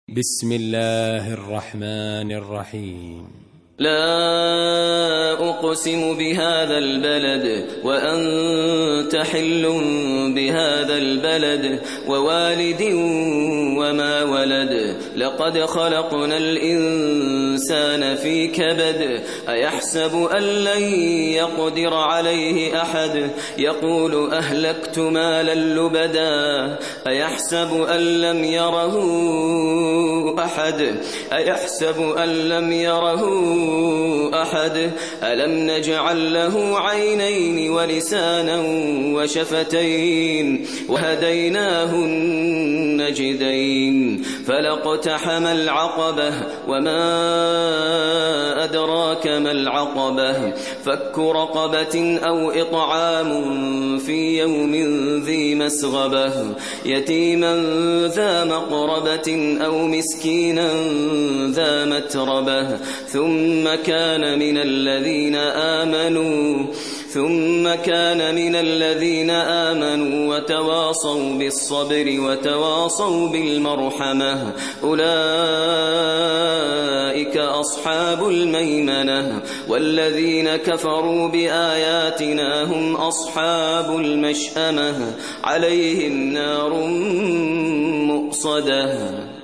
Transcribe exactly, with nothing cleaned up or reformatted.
بسم الله الرحمن الرحيم. لا أقسم بهذا البلد وأنت حل بهذا البلد ووالد وما ولد لقد خلقنا الإنسان في كبد أيحسب أن لن يقدر عليه أحد يقول أهلكت مالا لبدا أيحسب أن لم يره أحد أيحسب أن لم يره أحد ألم نجعل له عينين ولسانا وشفتين وهديناه النجدين فلاقتحم العقبة وما أدراك ما العقبة فك رقبة أو إطعام في يوم ذي مسغبة يتيما ذا مقربة أو مسكينا ذا متربة ثم كان من الذين آمنوا ثم كان من الذين آمنوا وتواصوا بالصبر وتواصوا بالمرحمة أولئك أصحاب الميمنة والذين كفروا بآياتنا هم أصحاب المشأمة عليهم نار مؤصدة.